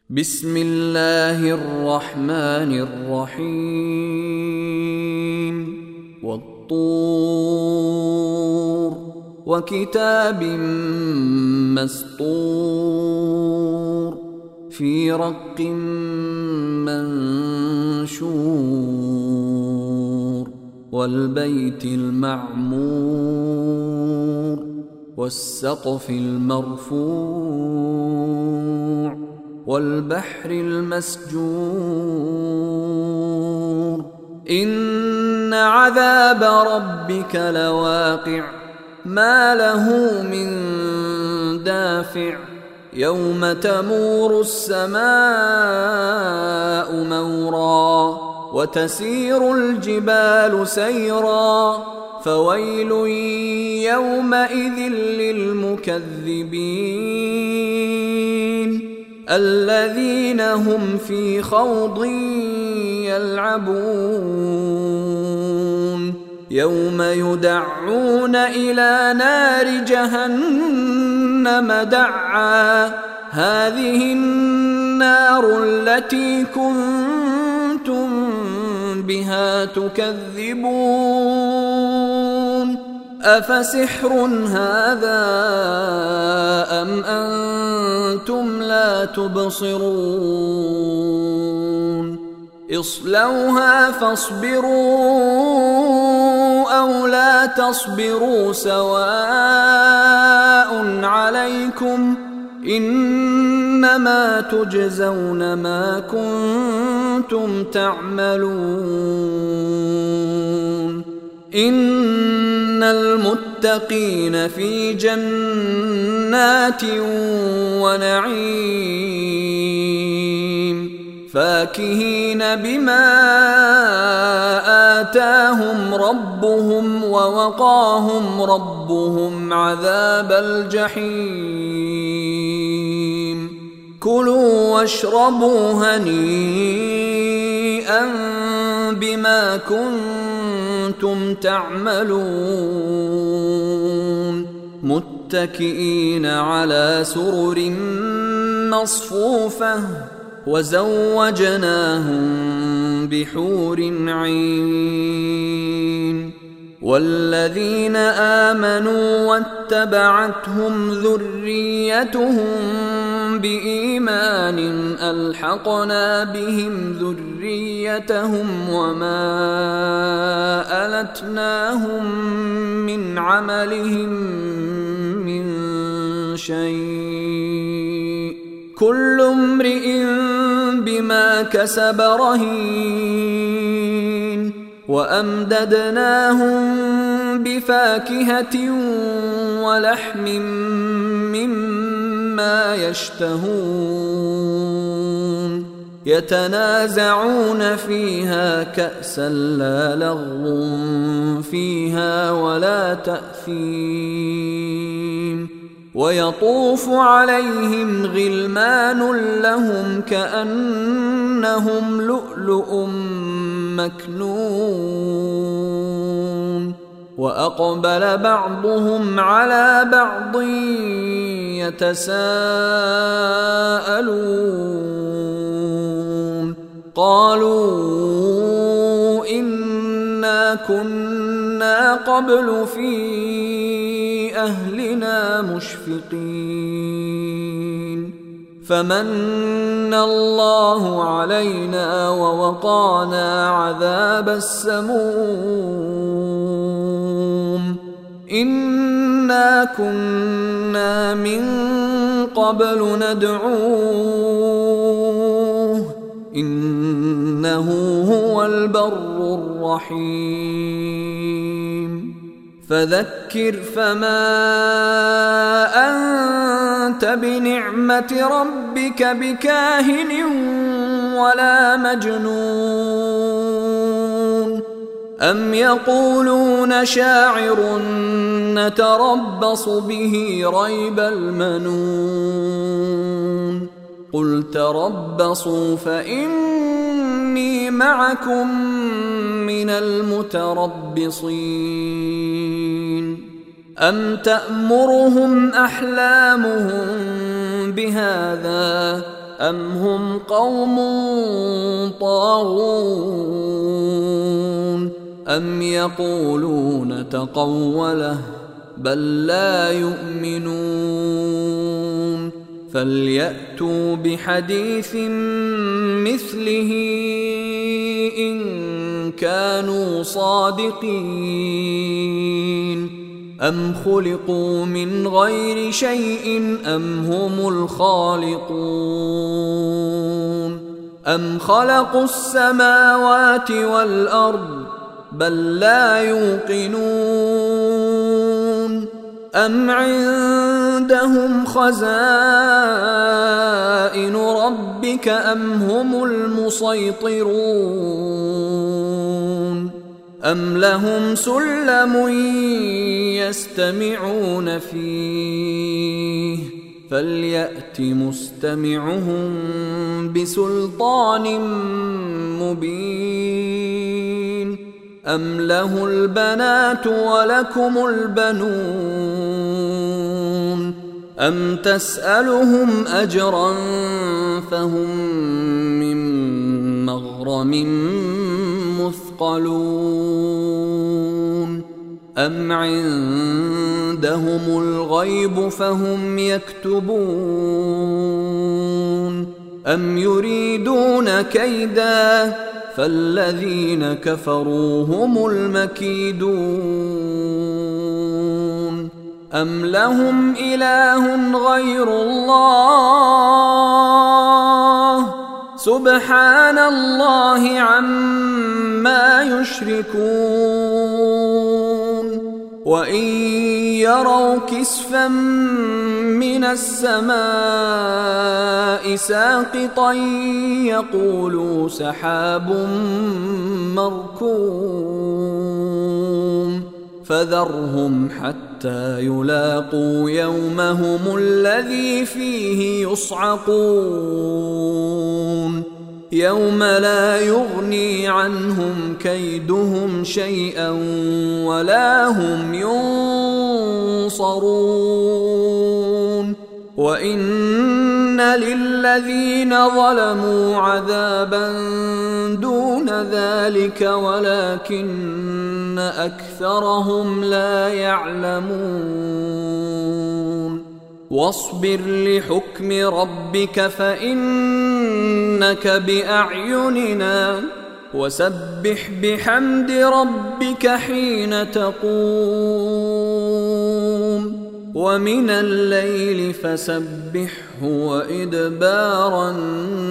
بسم الله الرحمن الرحيم والطور وكتاب مسطور في رق منشور والبيت المعمور والسقف المرفوع والبحر المسجور إن عذاب ربك لواقع ما له من دافع يوم تمور السماء مورا وتسير الجبال سيرا فويل يومئذ للمكذبين الذين هم في خوض يلعبون يوم يدعون إلى نار جهنم دعا هذه النار التي كنتم بها تكذبون أفسحر هذا أم أنتم لا تبصرون اصلوها فاصبروا أو لا تصبروا سواء عليكم إنما تجزون ما كنتم تعملون إن المتقين في جنات ونعيم فاكهين بما آتاهم ربهم ووقاهم ربهم عذاب الجحيم كلوا واشربوا هنيئا بما كنتم تعملون متكئين على سرر مصفوفة وزوجناهم بحور عين والذين آمنوا واتبعتهم ذريتهم بإيمان ألحقنا بهم ذريتهم وما ألتناهم من عملهم من شيء كل امرئ بما كسب رهين وأمددناهم بفاكهة ولحم مما يشتهون يتنازعون فيها كأسا لا لغو فيها ولا تأثيم ويطوف عليهم غلمان لهم كأنهم لؤلؤ مكنون وأقبل بعضهم على بعض يتساءلون قالوا إنا كنا قبل في أهلنا مشفقين فمن الله علينا ووقانا عذاب السموم إنا كنا من قبل ندعوه إنه هو البر الرحيم فذكر فما أنت بنعمة ربك بكاهن ولا مجنون أم يقولون شاعر نتربص به ريب المنون قل تربصوا فإني معكم من المتربصين أم تأمرهم أحلامهم بهذا أم هم قوم طاغون أم يقولون تقوله بل لا يؤمنون فليأتوا بحديث مثله إن كانوا صادقين أم خلقوا من غير شيء أم هم الخالقون أم خلقوا السماوات والأرض بل لا يوقنون أم عندهم خزائن ربك أم هم المسيطرون أم لهم سلم يستمعون فيه فليأت مستمعهم بسلطان مبين أم له البنات ولكم البنون أم تسألهم أجرا فهم من مغرم مثقلون أم عندهم الغيب فهم يكتبون أم يريدون كيدا فالذين كفروا هم المكيدون أم لهم إله غير الله سبحان الله عما يشركون وإن يروا كسفا من السماء ساقطا يقولوا سحاب مركوم فذرهم حتى يلاقوا يومهم الذي فيه يصعقون يوم لا يغني عنهم كيدهم شيئا ولا هم ينصرون وإن للذين ظلموا عذابا دون ذلك ولكن أكثرهم لا يعلمون واصبر لحكم ربك فإنك بأعيننا وسبح بحمد ربك حين تقوم ومن الليل فسبحه وإدبار النجوم